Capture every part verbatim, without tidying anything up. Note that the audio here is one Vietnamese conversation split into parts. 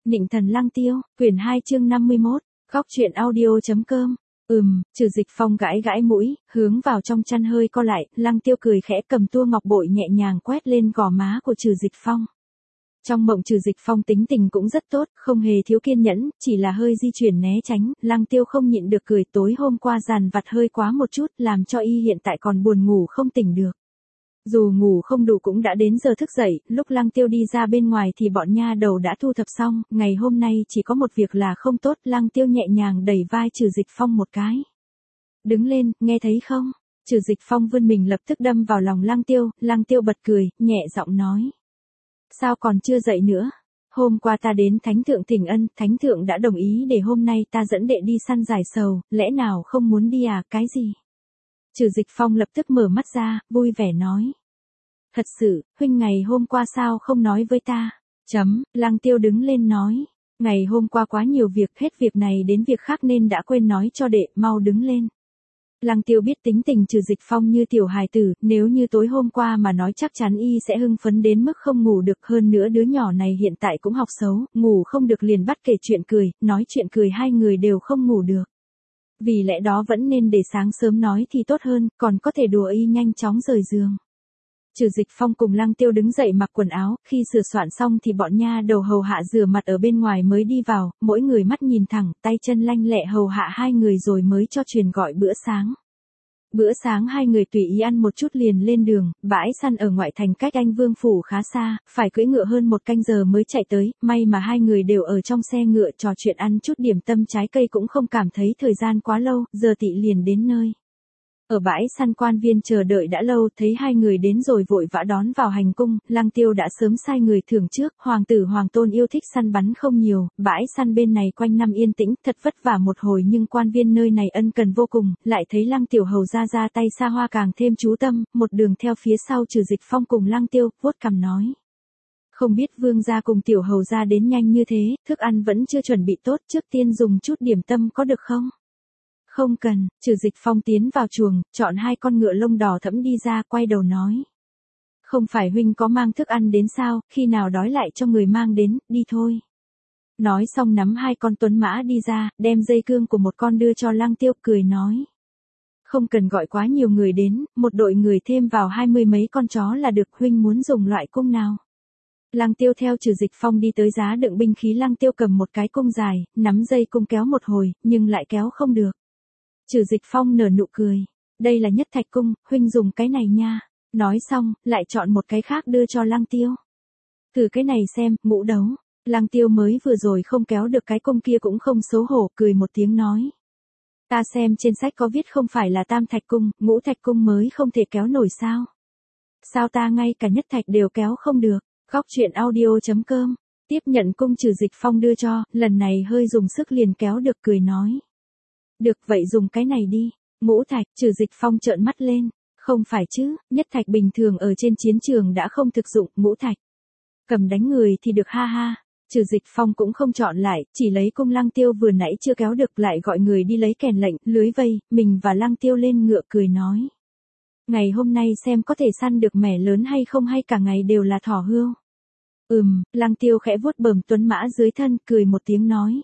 Nịnh thần Lăng Tiêu, quyển hai chương năm mươi mốt, góc truyện audio.com. Ừm, Trừ Dịch Phong gãi gãi mũi, hướng vào trong chăn hơi co lại, Lăng Tiêu cười khẽ cầm tua ngọc bội nhẹ nhàng quét lên gò má của Trừ Dịch Phong. Trong mộng Trừ Dịch Phong tính tình cũng rất tốt, không hề thiếu kiên nhẫn, chỉ là hơi di chuyển né tránh, Lăng Tiêu không nhịn được cười, tối hôm qua dàn vặt hơi quá một chút, làm cho y hiện tại còn buồn ngủ không tỉnh được. Dù ngủ không đủ cũng đã đến giờ thức dậy, lúc Lăng Tiêu đi ra bên ngoài thì bọn nha đầu đã thu thập xong, ngày hôm nay chỉ có một việc là không tốt, Lăng Tiêu nhẹ nhàng đẩy vai Trừ Dịch Phong một cái. Đứng lên, nghe thấy không? Trừ Dịch Phong vươn mình lập tức đâm vào lòng Lăng Tiêu, Lăng Tiêu bật cười, nhẹ giọng nói. Sao còn chưa dậy nữa? Hôm qua ta đến Thánh Thượng thỉnh ân, Thánh Thượng đã đồng ý để hôm nay ta dẫn đệ đi săn giải sầu, lẽ nào không muốn đi à, cái gì? Trừ Dịch Phong lập tức mở mắt ra, vui vẻ nói. Thật sự, huynh ngày hôm qua sao không nói với ta? Chấm, Lăng Tiêu đứng lên nói. Ngày hôm qua quá nhiều việc, hết việc này đến việc khác nên đã quên nói cho đệ, mau đứng lên. Lăng Tiêu biết tính tình Trừ Dịch Phong như tiểu hài tử, nếu như tối hôm qua mà nói chắc chắn y sẽ hưng phấn đến mức không ngủ được, hơn nữa đứa nhỏ này hiện tại cũng học xấu, ngủ không được liền bắt kể chuyện cười, nói chuyện cười hai người đều không ngủ được. Vì lẽ đó vẫn nên để sáng sớm nói thì tốt hơn, còn có thể đùa y nhanh chóng rời giường. Trừ Dịch Phong cùng Lăng Tiêu đứng dậy mặc quần áo, khi sửa soạn xong thì bọn nha đầu hầu hạ rửa mặt ở bên ngoài mới đi vào, mỗi người mắt nhìn thẳng, tay chân lanh lẹ hầu hạ hai người rồi mới cho truyền gọi bữa sáng. Bữa sáng hai người tùy ý ăn một chút liền lên đường, bãi săn ở ngoại thành cách Anh Vương Phủ khá xa, phải cưỡi ngựa hơn một canh giờ mới chạy tới, may mà hai người đều ở trong xe ngựa trò chuyện ăn chút điểm tâm trái cây cũng không cảm thấy thời gian quá lâu, giờ tị liền đến nơi. Ở bãi săn quan viên chờ đợi đã lâu, thấy hai người đến rồi vội vã đón vào hành cung, Lăng Tiêu đã sớm sai người thưởng trước, hoàng tử hoàng tôn yêu thích săn bắn không nhiều, bãi săn bên này quanh năm yên tĩnh, thật vất vả một hồi nhưng quan viên nơi này ân cần vô cùng, lại thấy Lăng Tiểu hầu ra ra tay xa hoa càng thêm chú tâm, một đường theo phía sau Trừ Dịch Phong cùng Lăng Tiêu, vuốt cằm nói. Không biết vương gia cùng tiểu hầu ra đến nhanh như thế, thức ăn vẫn chưa chuẩn bị tốt, trước tiên dùng chút điểm tâm có được không? Không cần, Trừ Dịch Phong tiến vào chuồng, chọn hai con ngựa lông đỏ thẫm đi ra, quay đầu nói. Không phải huynh có mang thức ăn đến sao, khi nào đói lại cho người mang đến, đi thôi. Nói xong nắm hai con tuấn mã đi ra, đem dây cương của một con đưa cho Lăng Tiêu, cười nói. Không cần gọi quá nhiều người đến, một đội người thêm vào hai mươi mấy con chó là được, huynh muốn dùng loại cung nào. Lăng Tiêu theo Trừ Dịch Phong đi tới giá đựng binh khí, Lăng Tiêu cầm một cái cung dài, nắm dây cung kéo một hồi, nhưng lại kéo không được. Trừ Dịch Phong nở nụ cười. Đây là nhất thạch cung, huynh dùng cái này nha. Nói xong, lại chọn một cái khác đưa cho Lăng Tiêu. Thử cái này xem, ngũ đấu. Lăng Tiêu mới vừa rồi không kéo được cái cung kia cũng không xấu hổ, cười một tiếng nói. Ta xem trên sách có viết không phải là tam thạch cung, ngũ thạch cung mới không thể kéo nổi sao. Sao ta ngay cả nhất thạch đều kéo không được. Góc truyện audio.com. Tiếp nhận cung Trừ Dịch Phong đưa cho, lần này hơi dùng sức liền kéo được, cười nói. Được vậy dùng cái này đi. Ngũ thạch, Trừ Dịch Phong trợn mắt lên. Không phải chứ, nhất thạch bình thường ở trên chiến trường đã không thực dụng, ngũ thạch. Cầm đánh người thì được, ha ha. Trừ Dịch Phong cũng không chọn lại, chỉ lấy cung Lăng Tiêu vừa nãy chưa kéo được, lại gọi người đi lấy kèn lệnh, lưới vây, mình và Lăng Tiêu lên ngựa cười nói. Ngày hôm nay xem có thể săn được mẻ lớn hay không, hay cả ngày đều là thỏ hươu. Ừm, Lăng Tiêu khẽ vuốt bờm tuấn mã dưới thân, cười một tiếng nói.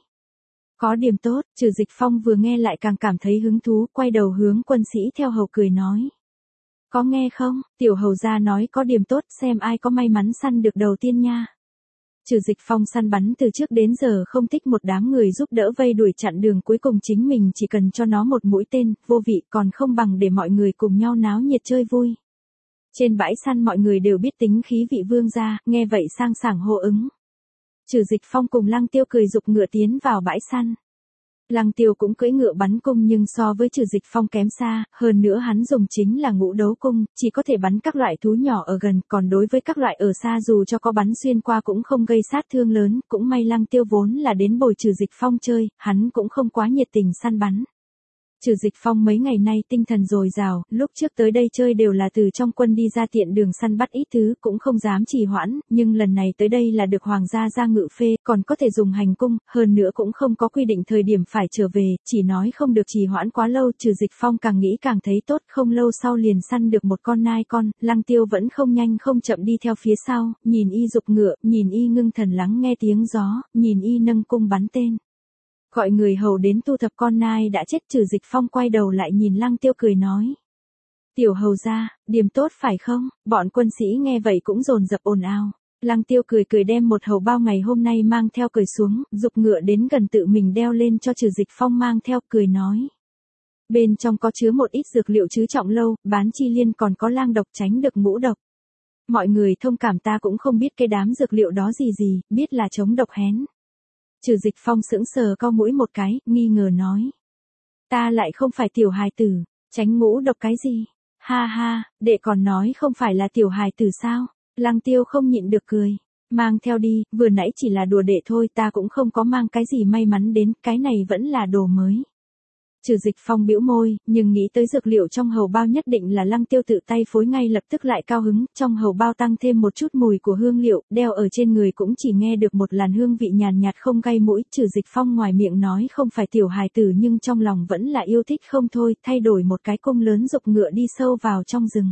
Có điểm tốt, Trừ Dịch Phong vừa nghe lại càng cảm thấy hứng thú, quay đầu hướng quân sĩ theo hầu cười nói. Có nghe không, tiểu hầu gia nói có điểm tốt, xem ai có may mắn săn được đầu tiên nha. Trừ Dịch Phong săn bắn từ trước đến giờ không thích một đám người giúp đỡ vây đuổi chặn đường, cuối cùng chính mình chỉ cần cho nó một mũi tên, vô vị, còn không bằng để mọi người cùng nhau náo nhiệt chơi vui. Trên bãi săn mọi người đều biết tính khí vị vương gia, nghe vậy sang sảng hô ứng. Trừ Dịch Phong cùng Lăng Tiêu cười giục ngựa tiến vào bãi săn. Lăng Tiêu cũng cưỡi ngựa bắn cung nhưng so với Trừ Dịch Phong kém xa, hơn nữa hắn dùng chính là ngũ đấu cung, chỉ có thể bắn các loại thú nhỏ ở gần, còn đối với các loại ở xa dù cho có bắn xuyên qua cũng không gây sát thương lớn, cũng may Lăng Tiêu vốn là đến bồi Trừ Dịch Phong chơi, hắn cũng không quá nhiệt tình săn bắn. Trừ Dịch Phong mấy ngày nay tinh thần dồi dào, lúc trước tới đây chơi đều là từ trong quân đi ra tiện đường săn bắt ít thứ, cũng không dám trì hoãn, nhưng lần này tới đây là được hoàng gia ra ngự phê, còn có thể dùng hành cung, hơn nữa cũng không có quy định thời điểm phải trở về, chỉ nói không được trì hoãn quá lâu. Trừ Dịch Phong càng nghĩ càng thấy tốt, không lâu sau liền săn được một con nai con, Lăng Tiêu vẫn không nhanh không chậm đi theo phía sau, nhìn y dục ngựa, nhìn y ngưng thần lắng nghe tiếng gió, nhìn y nâng cung bắn tên. Gọi người hầu đến thu thập con nai đã chết. Trừ Dịch Phong quay đầu lại nhìn Lăng Tiêu cười nói. Tiểu hầu gia, điểm tốt phải không? Bọn quân sĩ nghe vậy cũng dồn dập ồn ào. Lăng Tiêu cười cười đem một hầu bao ngày hôm nay mang theo cởi xuống, dục ngựa đến gần tự mình đeo lên cho Trừ Dịch Phong mang theo, cười nói. Bên trong có chứa một ít dược liệu chứ trọng lâu, bán chi liên, còn có lang độc tránh được ngũ độc. Mọi người thông cảm, ta cũng không biết cái đám dược liệu đó gì gì, biết là chống độc hén. Trừ Dịch Phong sững sờ cau mũi một cái, nghi ngờ nói. Ta lại không phải tiểu hài tử, tránh ngũ độc cái gì? Ha ha, đệ còn nói không phải là tiểu hài tử sao? Lăng Tiêu không nhịn được cười. Mang theo đi, vừa nãy chỉ là đùa đệ thôi, ta cũng không có mang cái gì may mắn đến, cái này vẫn là đồ mới. Trừ Dịch Phong bĩu môi, nhưng nghĩ tới dược liệu trong hầu bao nhất định là Lăng Tiêu tự tay phối, ngay lập tức lại cao hứng, trong hầu bao tăng thêm một chút mùi của hương liệu, đeo ở trên người cũng chỉ nghe được một làn hương vị nhàn nhạt không gây mũi. Trừ Dịch Phong ngoài miệng nói không phải tiểu hài tử nhưng trong lòng vẫn là yêu thích không thôi, thay đổi một cái cung lớn dục ngựa đi sâu vào trong rừng.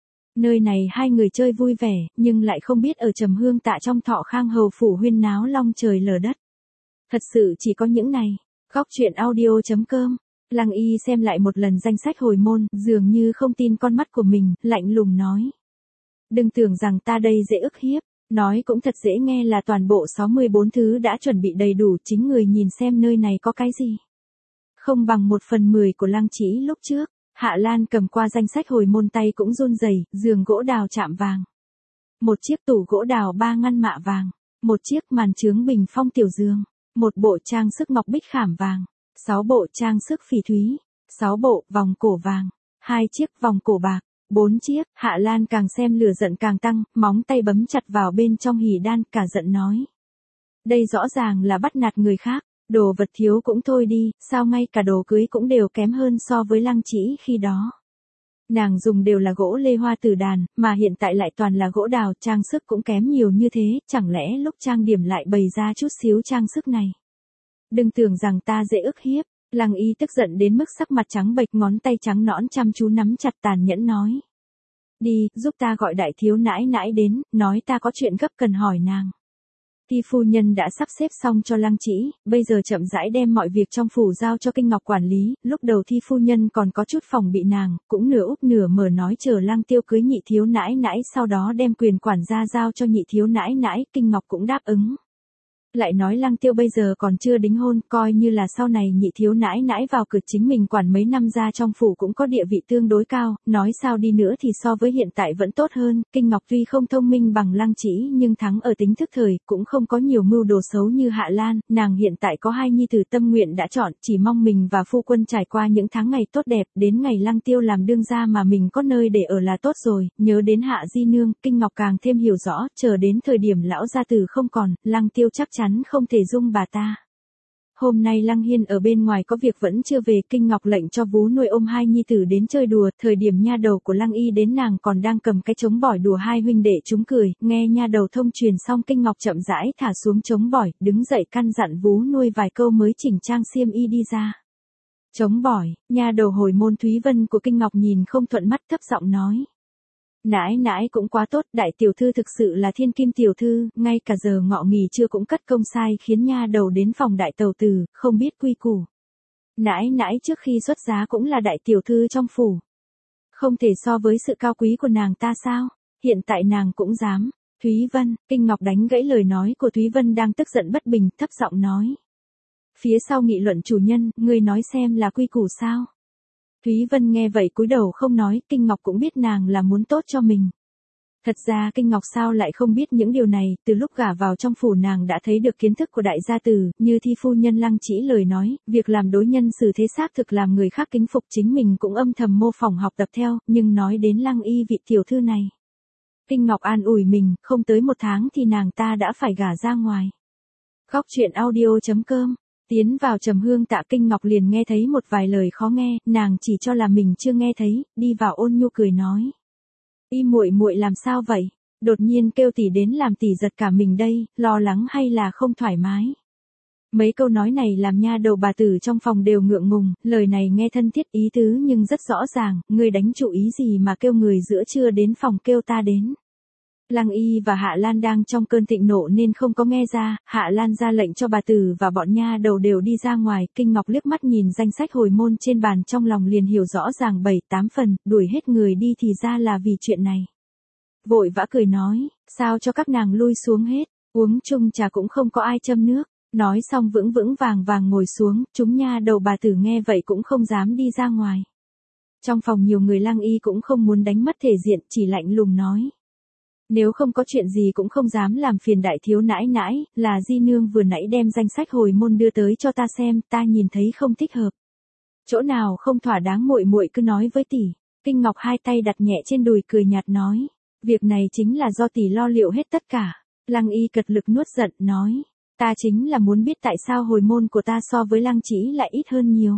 Nơi này hai người chơi vui vẻ, nhưng lại không biết ở Trầm Hương Tạ trong Thọ Khang hầu phủ huyên náo long trời lở đất. Thật sự chỉ có những này. Góc truyện audio chấm com. Lăng Y xem lại một lần danh sách hồi môn, dường như không tin con mắt của mình, lạnh lùng nói. Đừng tưởng rằng ta đây dễ ức hiếp, nói cũng thật dễ nghe là toàn bộ sáu mươi bốn thứ đã chuẩn bị đầy đủ, chính người nhìn xem nơi này có cái gì. Không bằng một phần mười của Lăng Chỉ lúc trước. Hạ Lan cầm qua danh sách hồi môn tay cũng run rẩy, giường gỗ đào chạm vàng. Một chiếc tủ gỗ đào ba ngăn mạ vàng. Một chiếc màn chướng bình phong tiểu giường. Một bộ trang sức ngọc bích khảm vàng. Sáu bộ trang sức phỉ thúy. Sáu bộ vòng cổ vàng. Hai chiếc vòng cổ bạc. Bốn chiếc. Hạ Lan càng xem lửa giận càng tăng, móng tay bấm chặt vào bên trong hỉ đan, cả giận nói. Đây rõ ràng là bắt nạt người khác. Đồ vật thiếu cũng thôi đi, sao ngay cả đồ cưới cũng đều kém hơn so với Lăng Chỉ khi đó. Nàng dùng đều là gỗ lê hoa tử đàn, mà hiện tại lại toàn là gỗ đào, trang sức cũng kém nhiều như thế, chẳng lẽ lúc trang điểm lại bày ra chút xíu trang sức này. Đừng tưởng rằng ta dễ ức hiếp. Lăng Y tức giận đến mức sắc mặt trắng bệch, ngón tay trắng nõn chăm chú nắm chặt, tàn nhẫn nói. Đi, giúp ta gọi đại thiếu nãi nãi đến, nói ta có chuyện gấp cần hỏi nàng. Thi phu nhân đã sắp xếp xong cho Lăng Chỉ, bây giờ chậm rãi đem mọi việc trong phủ giao cho Kinh Ngọc quản lý, lúc đầu Thi phu nhân còn có chút phòng bị nàng, cũng nửa úp nửa mở nói chờ Lăng Tiêu cưới nhị thiếu nãi nãi, sau đó đem quyền quản gia giao cho nhị thiếu nãi nãi, Kinh Ngọc cũng đáp ứng. Lại nói Lăng Tiêu bây giờ còn chưa đính hôn, coi như là sau này nhị thiếu nãi nãi vào cửa chính mình quản mấy năm ra trong phủ cũng có địa vị tương đối cao, nói sao đi nữa thì so với hiện tại vẫn tốt hơn. Kinh Ngọc tuy không thông minh bằng Lăng Chỉ nhưng thắng ở tính thức thời, cũng không có nhiều mưu đồ xấu như Hạ Lan, nàng hiện tại có hai nhi tử tâm nguyện đã chọn, chỉ mong mình và phu quân trải qua những tháng ngày tốt đẹp, đến ngày Lăng Tiêu làm đương gia mà mình có nơi để ở là tốt rồi. Nhớ đến Hạ di nương, Kinh Ngọc càng thêm hiểu rõ, chờ đến thời điểm lão gia tử không còn, Lăng Tiêu chắc chắn không thể dung bà ta. Hôm nay Lăng Hiên ở bên ngoài có việc vẫn chưa về, Kinh Ngọc lệnh cho vú nuôi ôm hai nhi tử đến chơi đùa, thời điểm nha đầu của Lăng Y đến nàng còn đang cầm cái trống bỏi đùa hai huynh đệ chúng cười, nghe nha đầu thông truyền xong Kinh Ngọc chậm rãi thả xuống trống bỏi, đứng dậy căn dặn vú nuôi vài câu mới chỉnh trang xiêm y đi ra. Trống bỏi, nha đầu hồi môn Thúy Vân của Kinh Ngọc nhìn không thuận mắt thấp giọng nói. Nãi nãi cũng quá tốt, đại tiểu thư thực sự là thiên kim tiểu thư, ngay cả giờ ngọ nghỉ trưa cũng cất công sai khiến nha đầu đến phòng đại tàu tử, không biết quy củ. Nãi nãi trước khi xuất giá cũng là đại tiểu thư trong phủ. Không thể so với sự cao quý của nàng ta sao, hiện tại nàng cũng dám. Thúy Vân, Kinh Ngọc đánh gãy lời nói của Thúy Vân đang tức giận bất bình, thấp giọng nói. Phía sau nghị luận chủ nhân, ngươi nói xem là quy củ sao? Thúy Vân nghe vậy cúi đầu không nói, Kinh Ngọc cũng biết nàng là muốn tốt cho mình. Thật ra Kinh Ngọc sao lại không biết những điều này, từ lúc gả vào trong phủ nàng đã thấy được kiến thức của đại gia tử, như Thi phu nhân Lăng Chỉ lời nói, việc làm đối nhân xử thế xác thực làm người khác kính phục, chính mình cũng âm thầm mô phỏng học tập theo, nhưng nói đến Lăng Y vị tiểu thư này. Kinh Ngọc an ủi mình, không tới một tháng thì nàng ta đã phải gả ra ngoài. Góc truyện audio chấm com Tiến vào trầm hương tạ Kinh Ngọc liền nghe thấy một vài lời khó nghe, nàng chỉ cho là mình chưa nghe thấy, đi vào ôn nhu cười nói. Y muội muội làm sao vậy? Đột nhiên kêu tỷ đến làm tỷ giật cả mình đây, lo lắng hay là không thoải mái? Mấy câu nói này làm nha đầu bà tử trong phòng đều ngượng ngùng, lời này nghe thân thiết ý tứ nhưng rất rõ ràng, ngươi đánh chủ ý gì mà kêu người giữa trưa đến phòng kêu ta đến. Lăng Y và Hạ Lan đang trong cơn thịnh nộ nên không có nghe ra, Hạ Lan ra lệnh cho bà tử và bọn nha đầu đều đi ra ngoài, Kinh Ngọc liếc mắt nhìn danh sách hồi môn trên bàn trong lòng liền hiểu rõ ràng bảy tám phần, đuổi hết người đi thì ra là vì chuyện này. Vội vã cười nói, sao cho các nàng lui xuống hết, uống chung trà cũng không có ai châm nước. Nói xong vững vững vàng vàng ngồi xuống, chúng nha đầu bà tử nghe vậy cũng không dám đi ra ngoài. Trong phòng nhiều người Lăng Y cũng không muốn đánh mất thể diện, chỉ lạnh lùng nói. Nếu không có chuyện gì cũng không dám làm phiền đại thiếu nãi nãi, là di nương vừa nãy đem danh sách hồi môn đưa tới cho ta xem, ta nhìn thấy không thích hợp. Chỗ nào không thỏa đáng muội muội cứ nói với tỷ. Kinh Ngọc hai tay đặt nhẹ trên đùi cười nhạt nói. Việc này chính là do tỷ lo liệu hết tất cả. Lăng Y cật lực nuốt giận nói. Ta chính là muốn biết tại sao hồi môn của ta so với Lăng Chỉ lại ít hơn nhiều.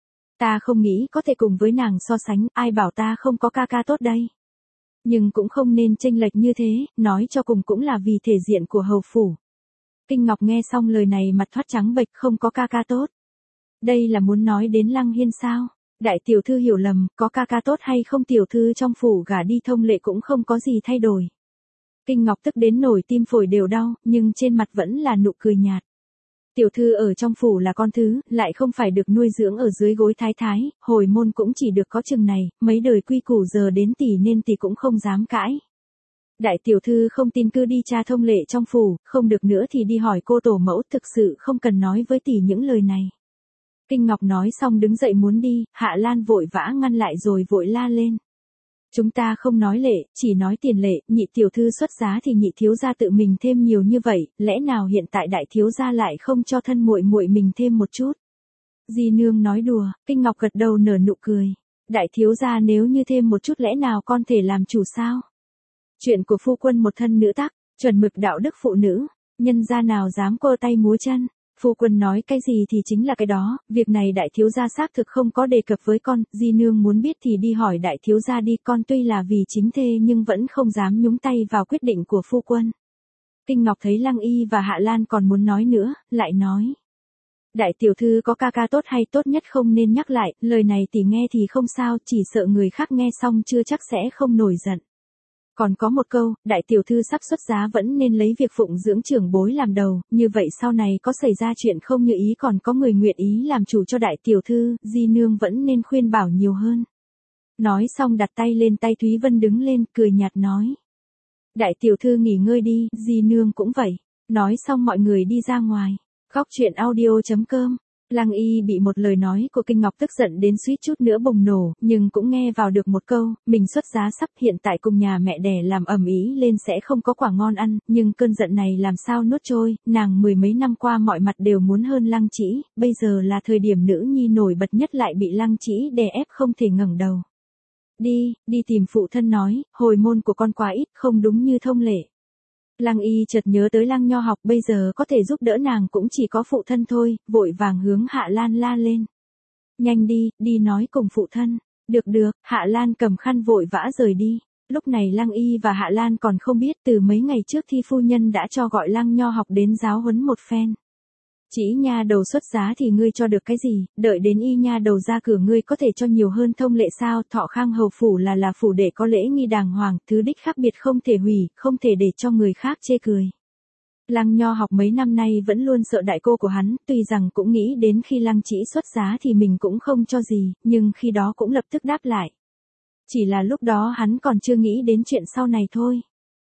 Ta không nghĩ có thể cùng với nàng so sánh, ai bảo ta không có ca ca tốt đây. Nhưng cũng không nên chênh lệch như thế, nói cho cùng cũng là vì thể diện của hầu phủ. Kinh Ngọc nghe xong lời này mặt thoát trắng bệch, không có ca ca tốt. Đây là muốn nói đến Lăng Hiên sao? Đại tiểu thư hiểu lầm, có ca ca tốt hay không tiểu thư trong phủ gả đi thông lệ cũng không có gì thay đổi. Kinh Ngọc tức đến nổi tim phổi đều đau, nhưng trên mặt vẫn là nụ cười nhạt. Tiểu thư ở trong phủ là con thứ, lại không phải được nuôi dưỡng ở dưới gối thái thái, hồi môn cũng chỉ được có chừng này, mấy đời quy củ giờ đến tỷ nên tỷ cũng không dám cãi. Đại tiểu thư không tin cứ đi tra thông lệ trong phủ, không được nữa thì đi hỏi cô tổ mẫu, thực sự không cần nói với tỷ những lời này. Kinh Ngọc nói xong đứng dậy muốn đi, Hạ Lan vội vã ngăn lại rồi vội la lên. Chúng ta không nói lệ, chỉ nói tiền lệ, nhị tiểu thư xuất giá thì nhị thiếu gia tự mình thêm nhiều như vậy, lẽ nào hiện tại đại thiếu gia lại không cho thân muội muội mình thêm một chút? Di nương nói đùa, Kinh Ngọc gật đầu nở nụ cười. Đại thiếu gia nếu như thêm một chút lẽ nào con thể làm chủ sao? Chuyện của phu quân một thân nữ tắc, chuẩn mực đạo đức phụ nữ, nhân gia nào dám quơ tay múa chân. Phu quân nói cái gì thì chính là cái đó, việc này đại thiếu gia xác thực không có đề cập với con, di nương muốn biết thì đi hỏi đại thiếu gia đi, con tuy là vì chính thê nhưng vẫn không dám nhúng tay vào quyết định của phu quân. Kinh Ngọc thấy Lăng Y và Hạ Lan còn muốn nói nữa, lại nói. Đại tiểu thư có ca ca tốt hay tốt nhất không nên nhắc lại, lời này tỷ nghe thì không sao, chỉ sợ người khác nghe xong chưa chắc sẽ không nổi giận. Còn có một câu, đại tiểu thư sắp xuất giá vẫn nên lấy việc phụng dưỡng trưởng bối làm đầu, như vậy sau này có xảy ra chuyện không như ý còn có người nguyện ý làm chủ cho đại tiểu thư, di nương vẫn nên khuyên bảo nhiều hơn. Nói xong đặt tay lên tay Thúy Vân đứng lên, cười nhạt nói. Đại tiểu thư nghỉ ngơi đi, di nương cũng vậy. Nói xong mọi người đi ra ngoài. Khóc chuyện audio chấm com. Lăng Y bị một lời nói của Kinh Ngọc tức giận đến suýt chút nữa bùng nổ, nhưng cũng nghe vào được một câu, mình xuất giá sắp hiện tại cùng nhà mẹ đẻ làm ầm ĩ lên sẽ không có quả ngon ăn, nhưng cơn giận này làm sao nuốt trôi, nàng mười mấy năm qua mọi mặt đều muốn hơn Lăng Chỉ, bây giờ là thời điểm nữ nhi nổi bật nhất lại bị Lăng Chỉ đè ép không thể ngẩng đầu. Đi, đi tìm phụ thân nói, hồi môn của con quá ít, không đúng như thông lệ. Lăng Y chợt nhớ tới Lăng Nho học bây giờ có thể giúp đỡ nàng cũng chỉ có phụ thân thôi, vội vàng hướng Hạ Lan la lên. Nhanh đi, đi nói cùng phụ thân. Được được, Hạ Lan cầm khăn vội vã rời đi. Lúc này Lăng Y và Hạ Lan còn không biết từ mấy ngày trước thi phu nhân đã cho gọi Lăng Nho học đến giáo huấn một phen. Chỉ nha đầu xuất giá thì ngươi cho được cái gì, đợi đến y nha đầu ra cửa ngươi có thể cho nhiều hơn thông lệ sao, Thọ Khang hầu phủ là là phủ để có lễ nghi đàng hoàng, thứ đích khác biệt không thể hủy, không thể để cho người khác chê cười. Lăng Nho học mấy năm nay vẫn luôn sợ đại cô của hắn, tuy rằng cũng nghĩ đến khi Lăng Chỉ xuất giá thì mình cũng không cho gì, nhưng khi đó cũng lập tức đáp lại. Chỉ là lúc đó hắn còn chưa nghĩ đến chuyện sau này thôi.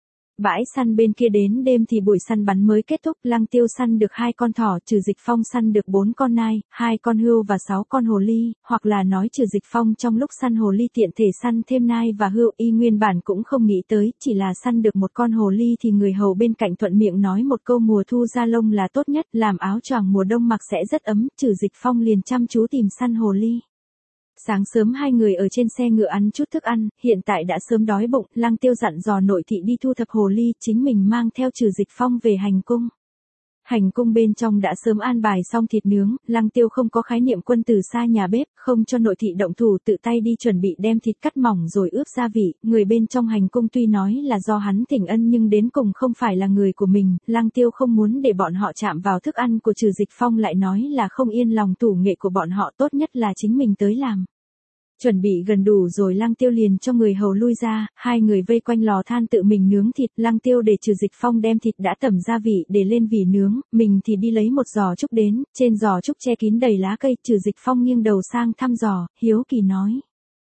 Bãi săn bên kia đến đêm thì buổi săn bắn mới kết thúc, Lăng Tiêu săn được hai con thỏ, Trừ Dịch Phong săn được bốn con nai, hai con hươu và sáu con hồ ly, hoặc là nói Trừ Dịch Phong trong lúc săn hồ ly tiện thể săn thêm nai và hươu, y nguyên bản cũng không nghĩ tới, chỉ là săn được một con hồ ly thì người hầu bên cạnh thuận miệng nói một câu mùa thu da lông là tốt nhất, làm áo choàng mùa đông mặc sẽ rất ấm, Trừ Dịch Phong liền chăm chú tìm săn hồ ly. Sáng sớm hai người ở trên xe ngựa ăn chút thức ăn, hiện tại đã sớm đói bụng, Lăng Tiêu dặn dò nội thị đi thu thập hồ ly, chính mình mang theo Trừ Dịch Phong về hành cung. Hành cung bên trong đã sớm an bài xong thịt nướng, Lăng Tiêu không có khái niệm quân từ xa nhà bếp, không cho nội thị động thủ tự tay đi chuẩn bị đem thịt cắt mỏng rồi ướp gia vị, người bên trong hành cung tuy nói là do hắn thỉnh ân nhưng đến cùng không phải là người của mình, Lăng Tiêu không muốn để bọn họ chạm vào thức ăn của Trừ Dịch Phong lại nói là không yên lòng tủ nghệ của bọn họ, tốt nhất là chính mình tới làm. Chuẩn bị gần đủ rồi Lăng Tiêu liền cho người hầu lui ra, hai người vây quanh lò than tự mình nướng thịt, Lăng Tiêu để Trừ Dịch Phong đem thịt đã tẩm gia vị để lên vỉ nướng, mình thì đi lấy một giò trúc đến, trên giò trúc che kín đầy lá cây, Trừ Dịch Phong nghiêng đầu sang thăm dò, hiếu kỳ nói.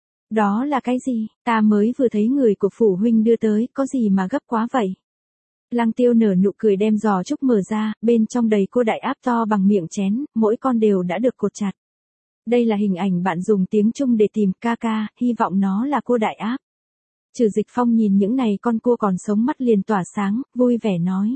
Đó là cái gì, ta mới vừa thấy người của phủ huynh đưa tới, có gì mà gấp quá vậy? Lăng Tiêu nở nụ cười đem giò trúc mở ra, bên trong đầy cua đại áp to bằng miệng chén, mỗi con đều đã được cột chặt. Đây là hình ảnh bạn dùng tiếng Trung để tìm, ca ca, hy vọng nó là cua đại áp. Trừ Dịch Phong nhìn những này con cua còn sống mắt liền tỏa sáng, vui vẻ nói.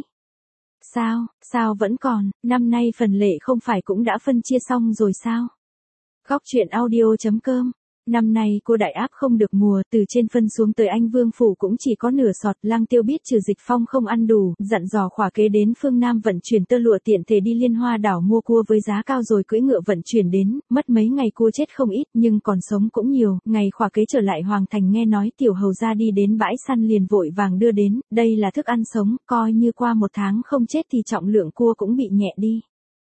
Sao, sao vẫn còn, năm nay phần lệ không phải cũng đã phân chia xong rồi sao? Góc truyện audio chấm com. Năm nay cô đại áp không được mùa, từ trên phân xuống tới anh Vương Phủ cũng chỉ có nửa sọt. Lăng Tiêu biết Trừ Dịch Phong không ăn đủ, dặn dò khỏa kế đến phương Nam vận chuyển tơ lụa tiện thể đi Liên Hoa đảo mua cua với giá cao rồi cưỡi ngựa vận chuyển đến, mất mấy ngày cua chết không ít nhưng còn sống cũng nhiều. Ngày khỏa kế trở lại Hoàng Thành nghe nói tiểu hầu ra đi đến bãi săn liền vội vàng đưa đến, đây là thức ăn sống, coi như qua một tháng không chết thì trọng lượng cua cũng bị nhẹ đi.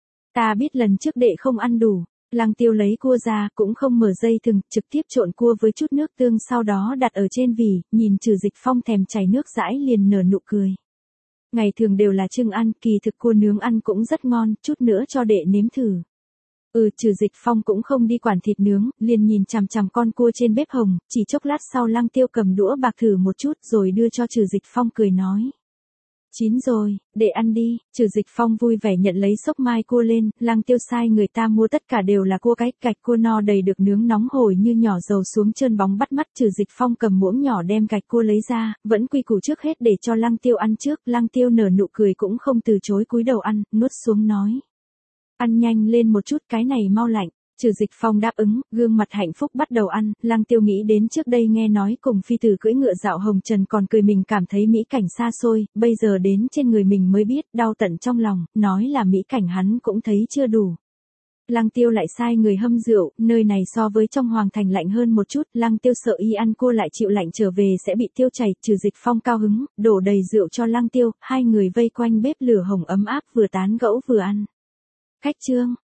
Ta biết lần trước đệ không ăn đủ. Lăng Tiêu lấy cua ra, cũng không mở dây thừng, trực tiếp trộn cua với chút nước tương sau đó đặt ở trên vỉ, nhìn Trừ Dịch Phong thèm chảy nước dãi liền nở nụ cười. Ngày thường đều là trưng ăn, kỳ thực cua nướng ăn cũng rất ngon, chút nữa cho đệ nếm thử. Ừ, Trừ Dịch Phong cũng không đi quản thịt nướng, liền nhìn chằm chằm con cua trên bếp hồng, chỉ chốc lát sau Lăng Tiêu cầm đũa bạc thử một chút rồi đưa cho Trừ Dịch Phong cười nói. Chín rồi, để ăn đi. Trừ Dịch Phong vui vẻ nhận lấy xốc mai cua lên, Lăng Tiêu sai người ta mua tất cả đều là cua cái, gạch cua no đầy được nướng nóng hổi như nhỏ dầu xuống trơn bóng bắt mắt. Trừ Dịch Phong cầm muỗng nhỏ đem gạch cua lấy ra, vẫn quy củ trước hết để cho Lăng Tiêu ăn trước, Lăng Tiêu nở nụ cười cũng không từ chối cúi đầu ăn, nuốt xuống nói. Ăn nhanh lên một chút, cái này mau lạnh. Trừ Dịch Phong đáp ứng, gương mặt hạnh phúc bắt đầu ăn, Lăng Tiêu nghĩ đến trước đây nghe nói cùng phi tử cưỡi ngựa dạo hồng trần còn cười mình cảm thấy mỹ cảnh xa xôi, bây giờ đến trên người mình mới biết, đau tận trong lòng, nói là mỹ cảnh hắn cũng thấy chưa đủ. Lăng Tiêu lại sai người hâm rượu, nơi này so với trong Hoàng Thành lạnh hơn một chút, Lăng Tiêu sợ y ăn cua lại chịu lạnh trở về sẽ bị tiêu chảy, Trừ Dịch Phong cao hứng, đổ đầy rượu cho Lăng Tiêu, hai người vây quanh bếp lửa hồng ấm áp vừa tán gẫu vừa ăn. Khách trương,